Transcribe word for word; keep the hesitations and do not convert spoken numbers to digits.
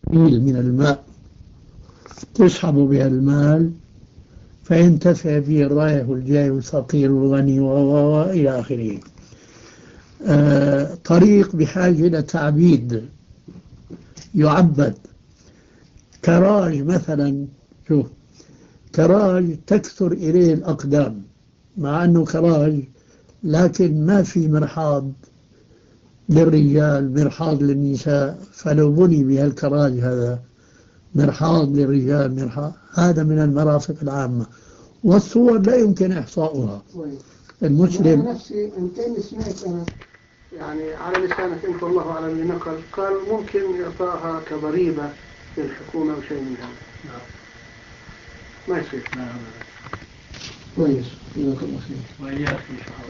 قليل من الماء تسحب بها المال فينتفع به الرايح والجاي والفقير والغني وإلى آخره. آه طريق بحاجة إلى تعبيد، يعبد. كراج مثلا، شوف كراج تكثر إليه الأقدام مع أنه كراج، لكن ما في مرحاض للرجال مرحاض للنساء، فلو بني بها الكراج هذا مرحاض للرجال مرحاض، هذا من المرافق العامة. والصور لا يمكن إحصاؤها. المسلم نفسي انتين سمعت أنا يعني على لسانك أنت والله أعلم اللي نقل، قال ممكن إعطاها كضريبة للحكومة أو شيء من هذا. نعم. ما يصير. نعم. كويس. جزاك الله خير. وإياك إن شاء الله.